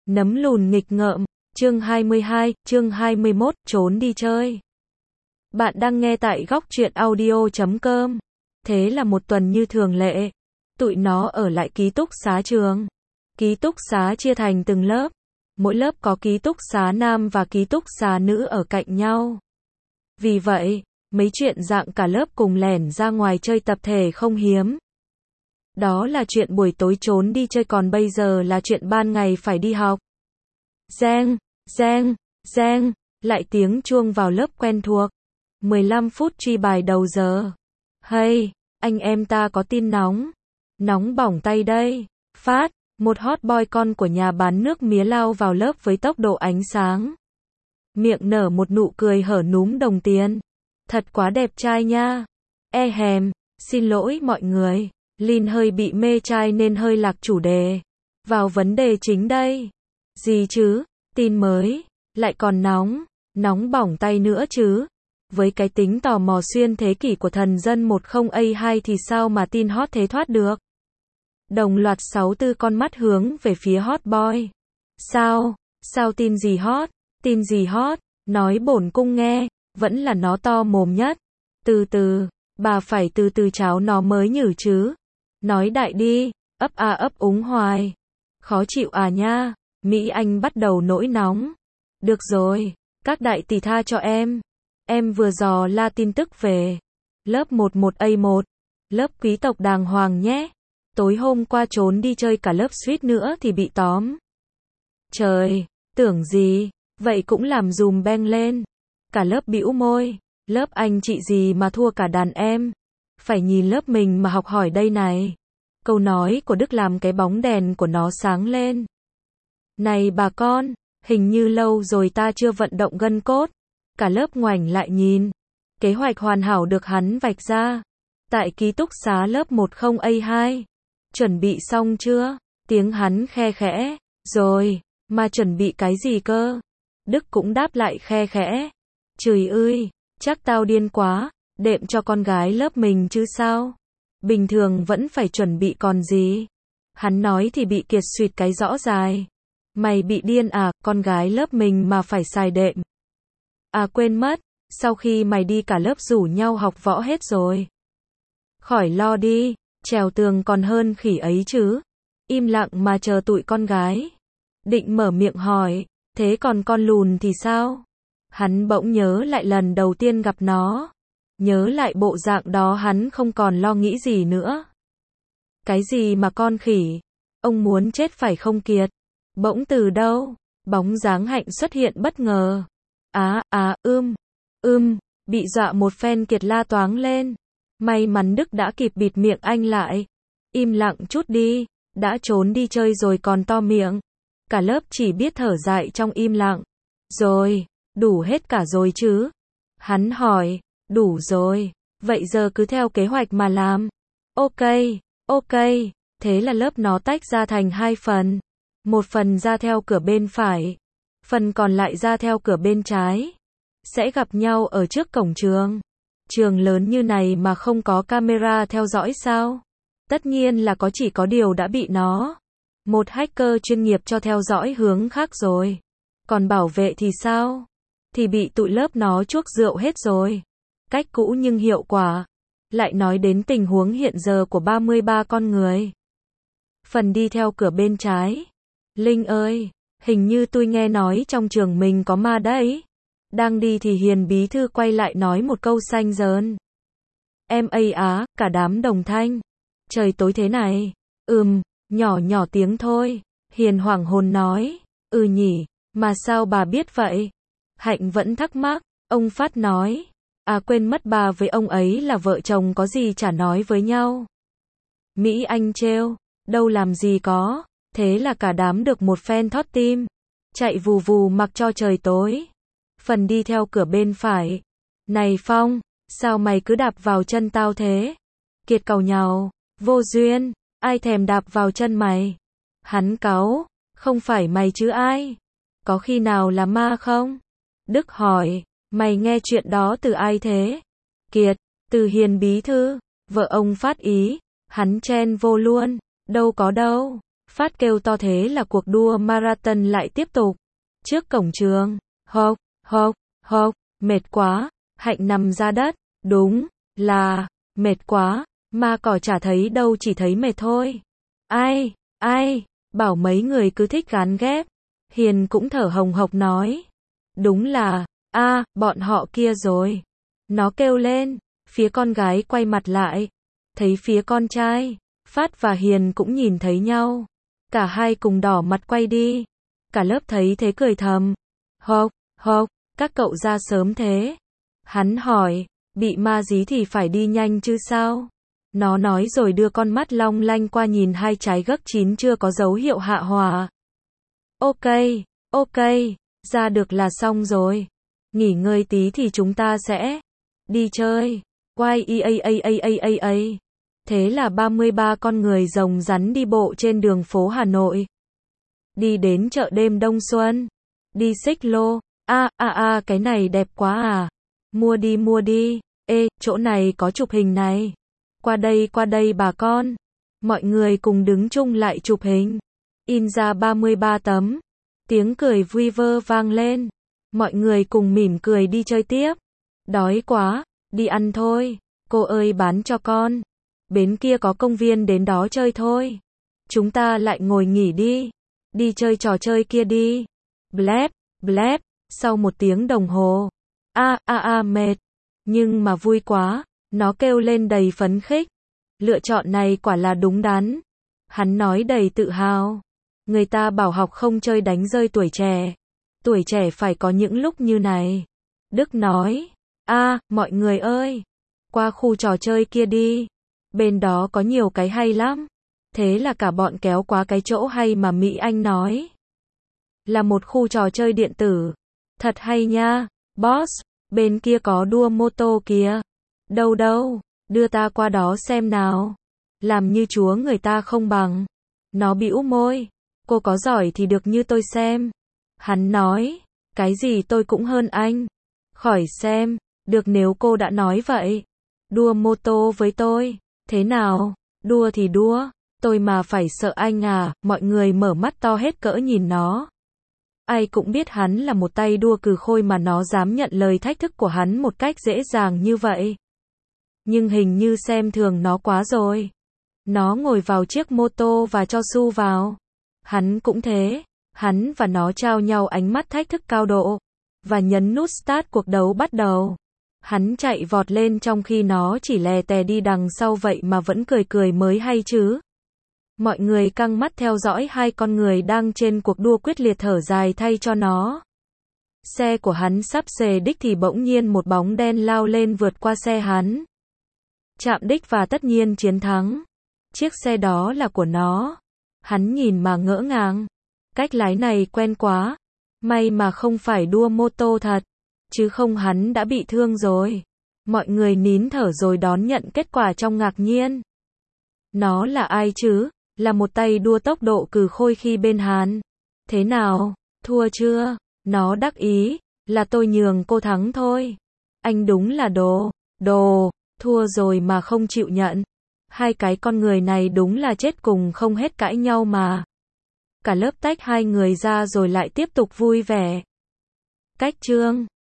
Nấm lùn nghịch ngợm, chương 22, chương 21, trốn đi chơi. Bạn đang nghe tại góc truyện audio.com. Thế là một tuần như thường lệ, tụi nó ở lại ký túc xá trường. Ký túc xá chia thành từng lớp, mỗi lớp có ký túc xá nam và ký túc xá nữ ở cạnh nhau. Vì vậy, mấy chuyện dạng cả lớp cùng lẻn ra ngoài chơi tập thể không hiếm. Đó là chuyện buổi tối trốn đi chơi, còn bây giờ là chuyện ban ngày phải đi học. Reng, reng, reng, lại tiếng chuông vào lớp quen thuộc. 15 phút truy bài đầu giờ. Hey, anh em ta có tin nóng. Nóng bỏng tay đây. Phát, một hot boy con của nhà bán nước mía lao vào lớp với tốc độ ánh sáng. Miệng nở một nụ cười hở núm đồng tiền. Thật quá đẹp trai nha. Hèm, xin lỗi mọi người. Lin hơi bị mê trai nên hơi lạc chủ đề. Vào vấn đề chính đây. Gì chứ? Tin mới. Lại còn nóng. Nóng bỏng tay nữa chứ. Với cái tính tò mò xuyên thế kỷ của thần dân 10A2 thì sao mà tin hot thế thoát được? Đồng loạt 64 con mắt hướng về phía hot boy. Sao? Sao tin gì hot? Tin gì hot? Nói bổn cung nghe. Vẫn là nó to mồm nhất. Từ từ. Bà phải từ từ cháo nó mới nhử chứ. Nói đại đi. Ấp à ấp úng hoài. Khó chịu à nha. Mỹ Anh bắt đầu nổi nóng. Được rồi. Các đại tỷ tha cho em. Em vừa dò la tin tức về. Lớp 11A1. Lớp quý tộc đàng hoàng nhé. Tối hôm qua trốn đi chơi cả lớp suýt nữa thì bị tóm. Trời, tưởng gì, vậy cũng làm dùm beng lên. Cả lớp bĩu môi. Lớp anh chị gì mà thua cả đàn em. Phải nhìn lớp mình mà học hỏi đây này. Câu nói của Đức làm cái bóng đèn của nó sáng lên. Này bà con, hình như lâu rồi ta chưa vận động gân cốt. Cả lớp ngoảnh lại nhìn. Kế hoạch hoàn hảo được hắn vạch ra. Tại ký túc xá lớp 10A2. Chuẩn bị xong chưa? Tiếng hắn khe khẽ. Rồi, mà chuẩn bị cái gì cơ? Đức cũng đáp lại khe khẽ. Trời ơi, chắc tao điên quá. Đệm cho con gái lớp mình chứ sao? Bình thường vẫn phải chuẩn bị còn gì? Hắn nói thì bị kiệt suyệt cái rõ dài. Mày bị điên à, con gái lớp mình mà phải xài đệm. À quên mất, sau khi mày đi cả lớp rủ nhau học võ hết rồi. Khỏi lo đi, trèo tường còn hơn khỉ ấy chứ. Im lặng mà chờ tụi con gái. Định mở miệng hỏi, thế còn con lùn thì sao? Hắn bỗng nhớ lại lần đầu tiên gặp nó. Nhớ lại bộ dạng đó hắn không còn lo nghĩ gì nữa. Cái gì mà con khỉ? Ông muốn chết phải không Kiệt? Bỗng từ đâu? Bóng dáng Hạnh xuất hiện bất ngờ. Bị dọa một phen Kiệt la toáng lên. May mắn Đức đã kịp bịt miệng anh lại. Im lặng chút đi, đã trốn đi chơi rồi còn to miệng. Cả lớp chỉ biết thở dại trong im lặng. Rồi, đủ hết cả rồi chứ? Hắn hỏi, đủ rồi, vậy giờ cứ theo kế hoạch mà làm. Ok, thế là lớp nó tách ra thành hai phần. Một phần ra theo cửa bên phải, phần còn lại ra theo cửa bên trái. Sẽ gặp nhau ở trước cổng trường. Trường lớn như này mà không có camera theo dõi sao? Tất nhiên là có, chỉ có điều đã bị nó. Một hacker chuyên nghiệp cho theo dõi hướng khác rồi. Còn bảo vệ thì sao? Thì bị tụi lớp nó chuốc rượu hết rồi. Cách cũ nhưng hiệu quả. Lại nói đến tình huống hiện giờ của 33 con người. Phần đi theo cửa bên trái. Linh ơi, hình như tôi nghe nói trong trường mình có ma đấy. Đang đi thì Hiền bí thư quay lại nói một câu xanh dờn. Em ây á, cả đám đồng thanh. Trời tối thế này. Nhỏ tiếng thôi. Hiền hoảng hồn nói. Nhỉ, mà sao bà biết vậy? Hạnh vẫn thắc mắc. Ông Phát nói. À quên mất, bà với ông ấy là vợ chồng có gì chả nói với nhau. Mỹ Anh trêu. Đâu làm gì có. Thế là cả đám được một phen thót tim. Chạy vù vù mặc cho trời tối. Phần đi theo cửa bên phải. Này Phong, sao mày cứ đạp vào chân tao thế? Kiệt càu nhàu. Vô duyên, ai thèm đạp vào chân mày? Hắn cáu. Không phải mày chứ ai? Có khi nào là ma không? Đức hỏi. Mày nghe chuyện đó từ ai thế? Kiệt, từ Hiền bí thư. Vợ ông Phát ý. Hắn chen vô luôn. Đâu có đâu. Phát kêu to thế là cuộc đua marathon lại tiếp tục. Trước cổng trường, hộc, hộc, hộc, mệt quá, Hạnh nằm ra đất, đúng là, mệt quá, mà cỏ chả thấy đâu chỉ thấy mệt thôi. Ai, bảo mấy người cứ thích gán ghép. Hiền cũng thở hồng hộc nói. Đúng là, bọn họ kia rồi. Nó kêu lên, phía con gái quay mặt lại. Thấy phía con trai, Phát và Hiền cũng nhìn thấy nhau. Cả hai cùng đỏ mặt quay đi. Cả lớp thấy thế cười thầm. Hộc, các cậu ra sớm thế. Hắn hỏi, bị ma dí thì phải đi nhanh chứ sao? Nó nói rồi đưa con mắt long lanh qua nhìn hai trái gấc chín chưa có dấu hiệu hạ hỏa. Ok, ra được là xong rồi. Nghỉ ngơi tí thì chúng ta sẽ đi chơi. Quay. Thế là 33 con người rồng rắn đi bộ trên đường phố Hà Nội. Đi đến chợ đêm Đông Xuân. Đi xích lô. Cái này đẹp quá à. Mua đi. Ê, chỗ này có chụp hình này. Qua đây bà con. Mọi người cùng đứng chung lại chụp hình. In ra 33 tấm. Tiếng cười vui vơ vang lên. Mọi người cùng mỉm cười đi chơi tiếp. Đói quá, đi ăn thôi. Cô ơi bán cho con. Bên kia có công viên đến đó chơi thôi. Chúng ta lại ngồi nghỉ đi. Đi chơi trò chơi kia đi. Blép. Sau một tiếng đồng hồ. Mệt. Nhưng mà vui quá. Nó kêu lên đầy phấn khích. Lựa chọn này quả là đúng đắn. Hắn nói đầy tự hào. Người ta bảo học không chơi đánh rơi tuổi trẻ. Tuổi trẻ phải có những lúc như này. Đức nói. Mọi người ơi. Qua khu trò chơi kia đi. Bên đó có nhiều cái hay lắm. Thế là cả bọn kéo qua cái chỗ hay mà Mỹ Anh nói. Là một khu trò chơi điện tử. Thật hay nha, boss. Bên kia có đua mô tô kìa. Đâu, đưa ta qua đó xem nào. Làm như chúa người ta không bằng. Nó bĩu môi. Cô có giỏi thì được như tôi xem. Hắn nói. Cái gì tôi cũng hơn anh. Khỏi xem. Được nếu cô đã nói vậy. Đua mô tô với tôi. Thế nào? Đua thì đua. Tôi mà phải sợ anh à. Mọi người mở mắt to hết cỡ nhìn nó. Ai cũng biết hắn là một tay đua cừ khôi mà nó dám nhận lời thách thức của hắn một cách dễ dàng như vậy. Nhưng hình như xem thường nó quá rồi. Nó ngồi vào chiếc mô tô và cho Su vào. Hắn cũng thế. Hắn và nó trao nhau ánh mắt thách thức cao độ. Và nhấn nút start cuộc đấu bắt đầu. Hắn chạy vọt lên trong khi nó chỉ lè tè đi đằng sau vậy mà vẫn cười mới hay chứ. Mọi người căng mắt theo dõi hai con người đang trên cuộc đua quyết liệt thở dài thay cho nó. Xe của hắn sắp xề đích thì bỗng nhiên một bóng đen lao lên vượt qua xe hắn. Chạm đích và tất nhiên chiến thắng. Chiếc xe đó là của nó. Hắn nhìn mà ngỡ ngàng. Cách lái này quen quá. May mà không phải đua mô tô thật. Chứ không hắn đã bị thương rồi. Mọi người nín thở rồi đón nhận kết quả trong ngạc nhiên. Nó là ai chứ? Là một tay đua tốc độ cừ khôi khi bên hắn. Thế nào? Thua chưa? Nó đắc ý. Là tôi nhường cô thắng thôi. Anh đúng là đồ. Thua rồi mà không chịu nhận. Hai cái con người này đúng là chết cùng không hết cãi nhau mà. Cả lớp tách hai người ra rồi lại tiếp tục vui vẻ. Cách chương